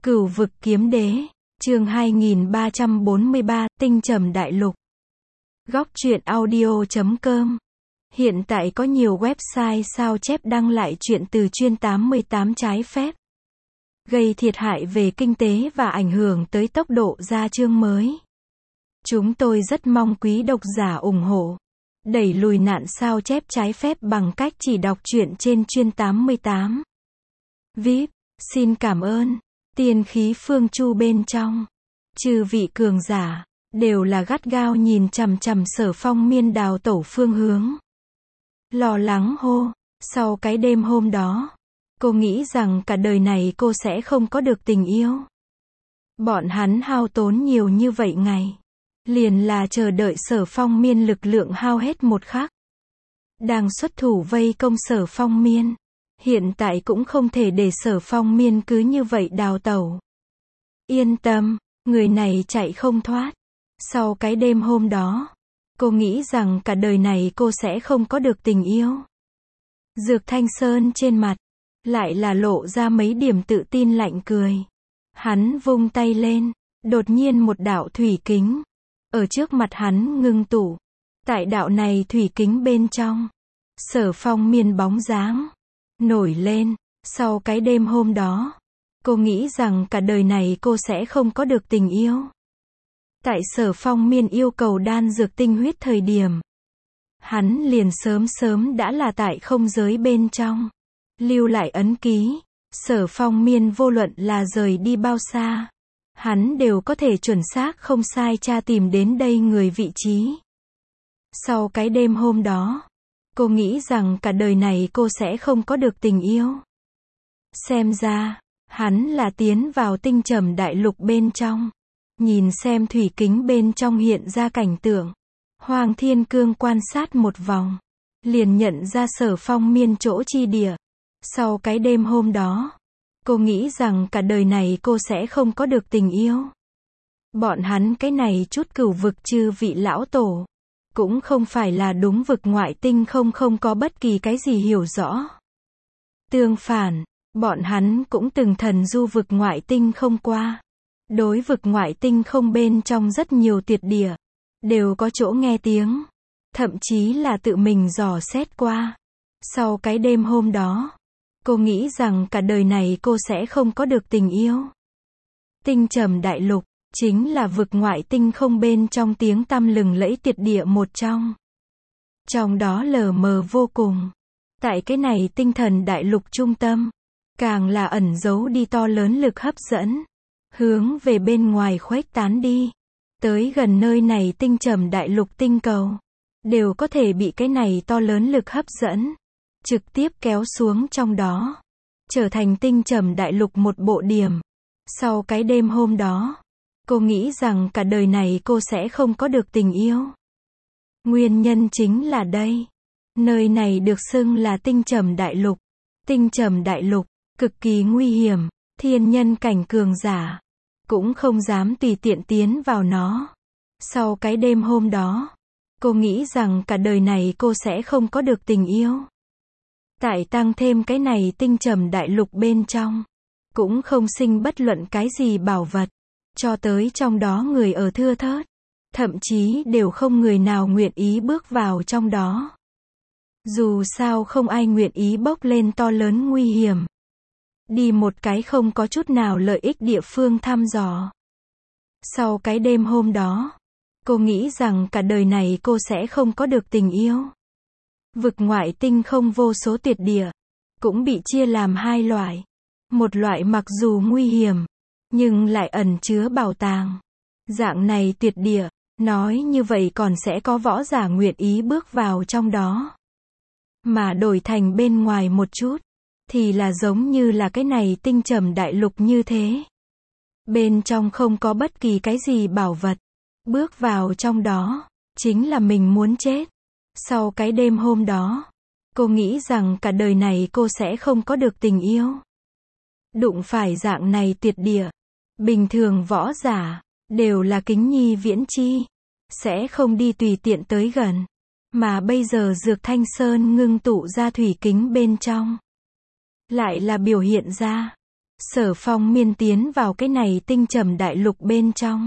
Cửu vực kiếm đế, chương 2343, tinh trầm đại lục. Góc truyện audio.com. Hiện tại có nhiều website sao chép đăng lại truyện từ chuyên 88 trái phép, gây thiệt hại về kinh tế và ảnh hưởng tới tốc độ ra chương mới. Chúng tôi rất mong quý độc giả ủng hộ, đẩy lùi nạn sao chép trái phép bằng cách chỉ đọc truyện trên chuyên 88. VIP, xin cảm ơn. Tiên khí phương chu bên trong, chư vị cường giả đều là gắt gao nhìn chằm chằm Sở Phong Miên đào tẩu phương hướng. Lo lắng hô, sau cái đêm hôm đó, cô nghĩ rằng cả đời này cô sẽ không có được tình yêu. Bọn hắn hao tốn nhiều như vậy ngày, liền là chờ đợi Sở Phong Miên lực lượng hao hết một khắc. Đang xuất thủ vây công Sở Phong Miên. Hiện tại cũng không thể để Sở Phong Miên cứ như vậy đào tẩu. Yên tâm, người này chạy không thoát. Sau cái đêm hôm đó, cô nghĩ rằng cả đời này cô sẽ không có được tình yêu. Dược Thanh Sơn trên mặt, lại là lộ ra mấy điểm tự tin lạnh cười. Hắn vung tay lên, đột nhiên một đạo thủy kính, ở trước mặt hắn ngưng tụ. Tại đạo này thủy kính bên trong, Sở Phong Miên bóng dáng nổi lên. Sau cái đêm hôm đó, cô nghĩ rằng cả đời này cô sẽ không có được tình yêu. Tại Sở Phong Miên yêu cầu đan dược tinh huyết thời điểm, hắn liền sớm đã là tại không giới bên trong, lưu lại ấn ký. Sở Phong Miên vô luận là rời đi bao xa, hắn đều có thể chuẩn xác không sai tra tìm đến đây người vị trí. Sau cái đêm hôm đó, cô nghĩ rằng cả đời này cô sẽ không có được tình yêu. Xem ra, hắn là tiến vào tinh trầm đại lục bên trong. Nhìn xem thủy kính bên trong hiện ra cảnh tượng. Hoàng Thiên Cương quan sát một vòng, liền nhận ra Sở Phong Miên chỗ chi địa. Sau cái đêm hôm đó, cô nghĩ rằng cả đời này cô sẽ không có được tình yêu. Bọn hắn cái này chút cửu vực chư vị lão tổ, cũng không phải là đúng vực ngoại tinh không có bất kỳ cái gì hiểu rõ. Tương phản, bọn hắn cũng từng thần du vực ngoại tinh không qua. Đối vực ngoại tinh không bên trong rất nhiều tuyệt địa, đều có chỗ nghe tiếng, thậm chí là tự mình dò xét qua. Sau cái đêm hôm đó, cô nghĩ rằng cả đời này cô sẽ không có được tình yêu. Tinh trầm đại lục, chính là vực ngoại tinh không bên trong tiếng tăm lừng lẫy tuyệt địa một trong. Trong đó lờ mờ vô cùng. Tại cái này tinh thần đại lục trung tâm, càng là ẩn giấu đi to lớn lực hấp dẫn, hướng về bên ngoài khuếch tán đi. Tới gần nơi này tinh trầm đại lục tinh cầu, đều có thể bị cái này to lớn lực hấp dẫn, trực tiếp kéo xuống trong đó, trở thành tinh trầm đại lục một bộ điểm. Sau cái đêm hôm đó, cô nghĩ rằng cả đời này cô sẽ không có được tình yêu. Nguyên nhân chính là đây. Nơi này được xưng là tinh trầm đại lục. Tinh trầm đại lục, cực kỳ nguy hiểm, thiên nhân cảnh cường giả cũng không dám tùy tiện tiến vào nó. Sau cái đêm hôm đó, cô nghĩ rằng cả đời này cô sẽ không có được tình yêu. Tại tăng thêm cái này tinh trầm đại lục bên trong, cũng không sinh bất luận cái gì bảo vật, cho tới trong đó người ở thưa thớt, thậm chí đều không người nào nguyện ý bước vào trong đó. Dù sao không ai nguyện ý bốc lên to lớn nguy hiểm, đi một cái không có chút nào lợi ích địa phương thăm dò. Sau cái đêm hôm đó, cô nghĩ rằng cả đời này cô sẽ không có được tình yêu. Vực ngoại tinh không vô số tuyệt địa, cũng bị chia làm hai loại. Một loại mặc dù nguy hiểm, nhưng lại ẩn chứa bảo tàng. Dạng này tuyệt địa, nói như vậy còn sẽ có võ giả nguyện ý bước vào trong đó. Mà đổi thành bên ngoài một chút, thì là giống như là cái này tinh trầm đại lục như thế. Bên trong không có bất kỳ cái gì bảo vật. Bước vào trong đó, chính là mình muốn chết. Sau cái đêm hôm đó, cô nghĩ rằng cả đời này cô sẽ không có được tình yêu. Đụng phải dạng này tuyệt địa, bình thường võ giả đều là kính nhi viễn chi, sẽ không đi tùy tiện tới gần. Mà bây giờ Dược Thanh Sơn ngưng tụ ra thủy kính bên trong, lại là biểu hiện ra Sở Phong Miên tiến vào cái này tinh trầm đại lục bên trong.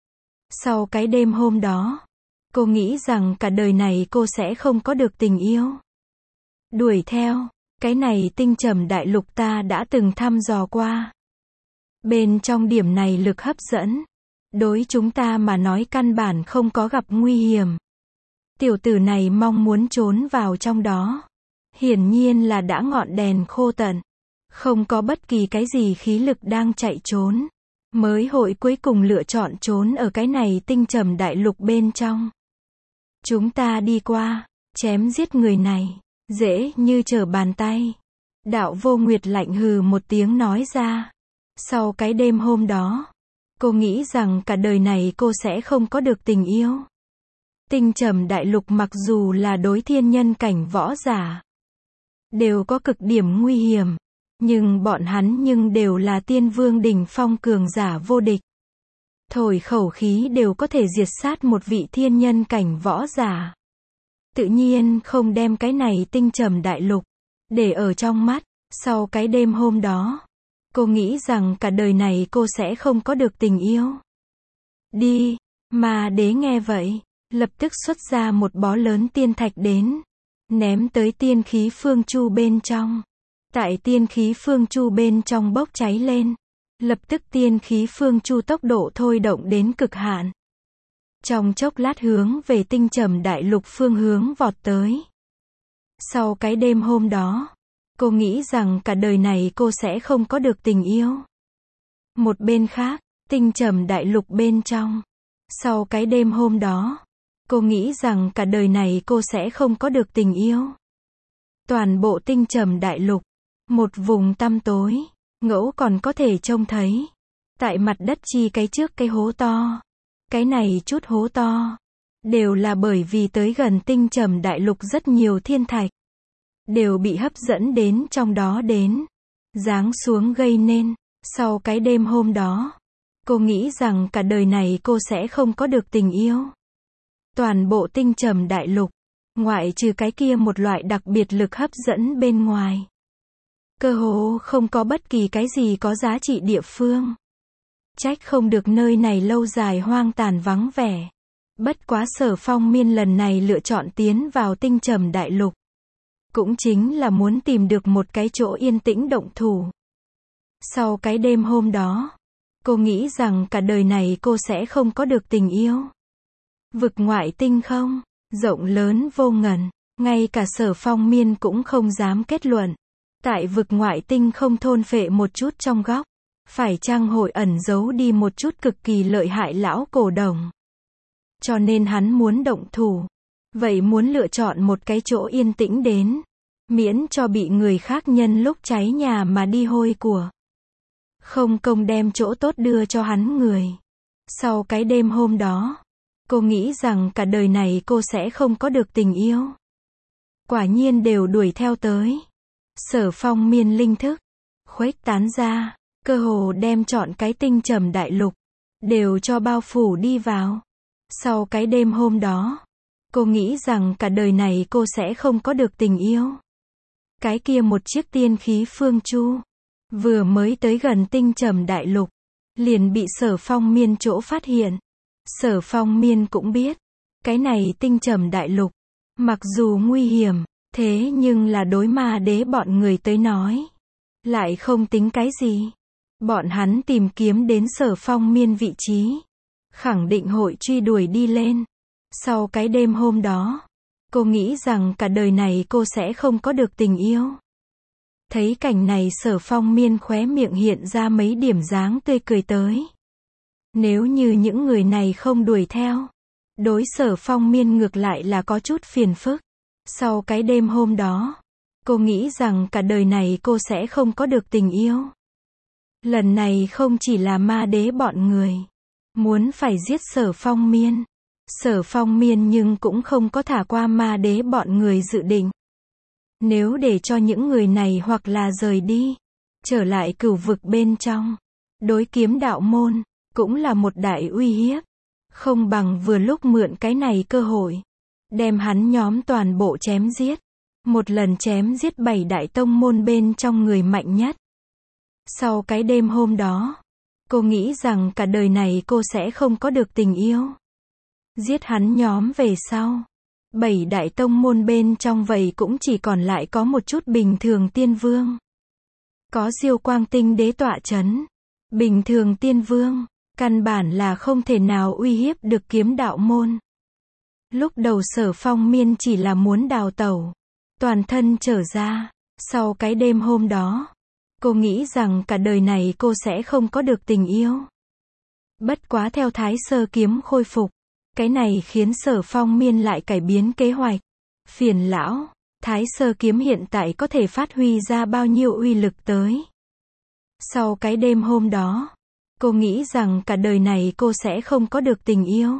Sau cái đêm hôm đó, cô nghĩ rằng cả đời này cô sẽ không có được tình yêu. Đuổi theo, cái này tinh trầm đại lục ta đã từng thăm dò qua. Bên trong điểm này lực hấp dẫn, đối chúng ta mà nói căn bản không có gặp nguy hiểm. Tiểu tử này mong muốn trốn vào trong đó. Hiển nhiên là đã ngọn đèn khô tận. Không có bất kỳ cái gì khí lực đang chạy trốn. Mới hội cuối cùng lựa chọn trốn ở cái này tinh trầm đại lục bên trong. Chúng ta đi qua, chém giết người này, dễ như trở bàn tay. Đạo Vô Nguyệt lạnh hừ một tiếng nói ra. Sau cái đêm hôm đó, cô nghĩ rằng cả đời này cô sẽ không có được tình yêu. Tinh trầm đại lục mặc dù là đối thiên nhân cảnh võ giả, đều có cực điểm nguy hiểm, nhưng bọn hắn đều là tiên vương đỉnh phong cường giả vô địch. Thổi khẩu khí đều có thể diệt sát một vị thiên nhân cảnh võ giả. Tự nhiên không đem cái này tinh trầm đại lục để ở trong mắt. Sau cái đêm hôm đó, cô nghĩ rằng cả đời này cô sẽ không có được tình yêu. Đi, mà đế nghe vậy, lập tức xuất ra một bó lớn tiên thạch đến, ném tới tiên khí phương chu bên trong. Tại tiên khí phương chu bên trong bốc cháy lên, lập tức tiên khí phương chu tốc độ thôi động đến cực hạn. Trong chốc lát hướng về tinh trầm đại lục phương hướng vọt tới. Sau cái đêm hôm đó, cô nghĩ rằng cả đời này cô sẽ không có được tình yêu. Một bên khác, tinh trầm đại lục bên trong. Sau cái đêm hôm đó, cô nghĩ rằng cả đời này cô sẽ không có được tình yêu. Toàn bộ tinh trầm đại lục, một vùng tăm tối, ngẫu còn có thể trông thấy. Tại mặt đất chi cái trước cái hố to. Cái này chút hố to, đều là bởi vì tới gần tinh trầm đại lục rất nhiều thiên thạch. Đều bị hấp dẫn đến trong đó đến. Giáng xuống gây nên. Sau cái đêm hôm đó, cô nghĩ rằng cả đời này cô sẽ không có được tình yêu. Toàn bộ tinh trầm đại lục, ngoại trừ cái kia một loại đặc biệt lực hấp dẫn bên ngoài, cơ hồ không có bất kỳ cái gì có giá trị địa phương. Trách không được nơi này lâu dài hoang tàn vắng vẻ. Bất quá Sở Phong Miên lần này lựa chọn tiến vào tinh trầm đại lục, cũng chính là muốn tìm được một cái chỗ yên tĩnh động thủ. Sau cái đêm hôm đó, cô nghĩ rằng cả đời này cô sẽ không có được tình yêu. Vực ngoại tinh không, rộng lớn vô ngần, ngay cả Sở Phong Miên cũng không dám kết luận. Tại vực ngoại tinh không thôn phệ một chút trong góc, phải chăng hội ẩn giấu đi một chút cực kỳ lợi hại lão cổ đồng. Cho nên hắn muốn động thủ. Vậy muốn lựa chọn một cái chỗ yên tĩnh đến, miễn cho bị người khác nhân lúc cháy nhà mà đi hôi của. Không công đem chỗ tốt đưa cho hắn người. Sau cái đêm hôm đó, cô nghĩ rằng cả đời này cô sẽ không có được tình yêu. Quả nhiên đều đuổi theo tới. Sở Phong Miên linh thức khuếch tán ra, cơ hồ đem trọn cái tinh trầm đại lục đều cho bao phủ đi vào. Sau cái đêm hôm đó, cô nghĩ rằng cả đời này cô sẽ không có được tình yêu. Cái kia một chiếc tiên khí phương chu vừa mới tới gần tinh trầm đại lục, liền bị Sở Phong Miên chỗ phát hiện. Sở Phong Miên cũng biết, cái này tinh trầm đại lục, mặc dù nguy hiểm, thế nhưng là đối ma đế bọn người tới nói, lại không tính cái gì. Bọn hắn tìm kiếm đến Sở Phong Miên vị trí, khẳng định hội truy đuổi đi lên. Sau cái đêm hôm đó, cô nghĩ rằng cả đời này cô sẽ không có được tình yêu. Thấy cảnh này Sở Phong Miên khóe miệng hiện ra mấy điểm dáng tươi cười tới. Nếu như những người này không đuổi theo, đối Sở Phong Miên ngược lại là có chút phiền phức. Sau cái đêm hôm đó, cô nghĩ rằng cả đời này cô sẽ không có được tình yêu. Lần này không chỉ là ma đế bọn người muốn phải giết Sở Phong Miên. Sở Phong Miên nhưng cũng không có thả qua ma đế bọn người dự định. Nếu để cho những người này hoặc là rời đi, trở lại cửu vực bên trong, đối kiếm đạo môn, cũng là một đại uy hiếp. Không bằng vừa lúc mượn cái này cơ hội, đem hắn nhóm toàn bộ chém giết. Một lần chém giết 7 đại tông môn bên trong người mạnh nhất. Sau cái đêm hôm đó, cô nghĩ rằng cả đời này cô sẽ không có được tình yêu. Giết hắn nhóm về sau, 7 đại tông môn bên trong vậy cũng chỉ còn lại có một chút bình thường tiên vương. Có Diêu Quang Tinh đế tọa chấn. Bình thường tiên vương, căn bản là không thể nào uy hiếp được kiếm đạo môn. Lúc đầu Sở Phong Miên chỉ là muốn đào tẩu, toàn thân trở ra. Sau cái đêm hôm đó, cô nghĩ rằng cả đời này cô sẽ không có được tình yêu. Bất quá theo Thái Sơ kiếm khôi phục, cái này khiến Sở Phong Miên lại cải biến kế hoạch. Phiền lão, Thái Sơ kiếm hiện tại có thể phát huy ra bao nhiêu uy lực tới. Sau cái đêm hôm đó, cô nghĩ rằng cả đời này cô sẽ không có được tình yêu.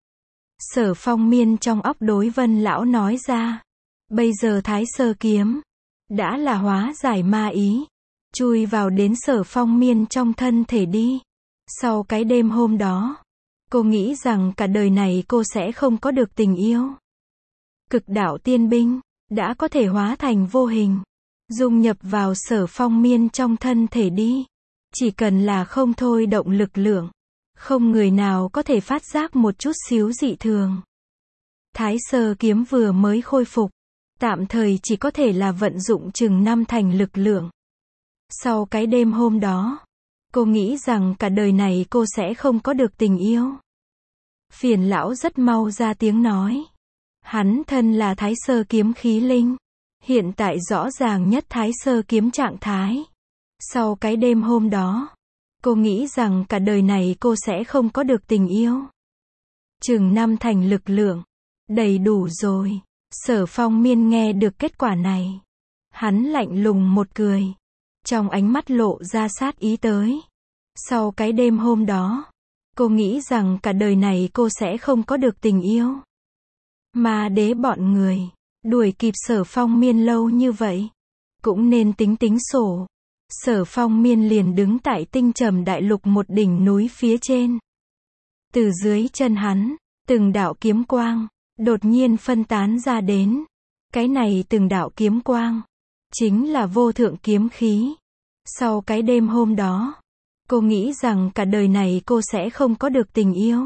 Sở Phong Miên trong óc đối Vân lão nói ra, bây giờ Thái Sơ kiếm đã là hóa giải ma ý, chui vào đến Sở Phong Miên trong thân thể đi. Sau cái đêm hôm đó, cô nghĩ rằng cả đời này cô sẽ không có được tình yêu. Cực đạo tiên binh đã có thể hóa thành vô hình, dung nhập vào Sở Phong Miên trong thân thể đi. Chỉ cần là không thôi động lực lượng, không người nào có thể phát giác một chút xíu dị thường. Thái Sơ kiếm vừa mới khôi phục, tạm thời chỉ có thể là vận dụng chừng 5 thành lực lượng. Sau cái đêm hôm đó, cô nghĩ rằng cả đời này cô sẽ không có được tình yêu. Phiền lão rất mau ra tiếng nói. Hắn thân là Thái Sơ kiếm khí linh, hiện tại rõ ràng nhất Thái Sơ kiếm trạng thái. Sau cái đêm hôm đó, cô nghĩ rằng cả đời này cô sẽ không có được tình yêu. Chừng 5 thành lực lượng, đầy đủ rồi. Sở Phong Miên nghe được kết quả này, hắn lạnh lùng một cười, trong ánh mắt lộ ra sát ý tới. Sau cái đêm hôm đó, cô nghĩ rằng cả đời này cô sẽ không có được tình yêu. Ma đế bọn người đuổi kịp Sở Phong Miên lâu như vậy, cũng nên tính tính sổ. Sở Phong Miên liền đứng tại Tinh Trầm Đại Lục một đỉnh núi phía trên. Từ dưới chân hắn, từng đạo kiếm quang đột nhiên phân tán ra đến. Cái này từng đạo kiếm quang chính là vô thượng kiếm khí. Sau cái đêm hôm đó, cô nghĩ rằng cả đời này cô sẽ không có được tình yêu.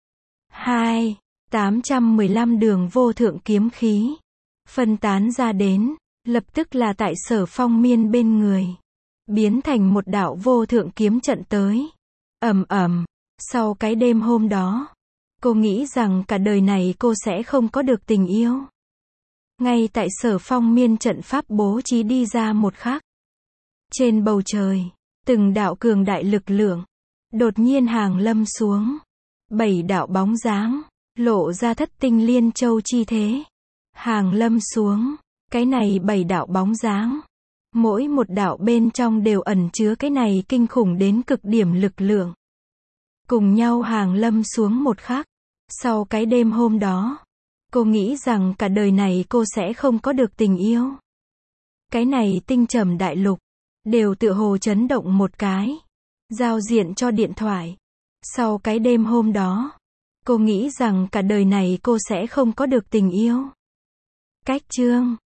815 đường vô thượng kiếm khí phân tán ra đến, lập tức là tại Sở Phong Miên bên người, biến thành một đạo vô thượng kiếm trận tới. Ầm ầm. Sau cái đêm hôm đó, cô nghĩ rằng cả đời này cô sẽ không có được tình yêu. Ngay tại Sở Phong Miên trận pháp bố trí đi ra một khắc, trên bầu trời, từng đạo cường đại lực lượng đột nhiên hàng lâm xuống. 7 đạo bóng dáng lộ ra Thất Tinh Liên Châu chi thế, hàng lâm xuống. Cái này 7 đạo bóng dáng, mỗi một đạo bên trong đều ẩn chứa cái này kinh khủng đến cực điểm lực lượng. Cùng nhau hàng lâm xuống một khắc. Sau cái đêm hôm đó, cô nghĩ rằng cả đời này cô sẽ không có được tình yêu. Cái này Tinh Trầm Đại Lục đều tựa hồ chấn động một cái, giao diện cho điện thoại. Sau cái đêm hôm đó, cô nghĩ rằng cả đời này cô sẽ không có được tình yêu. Cách chương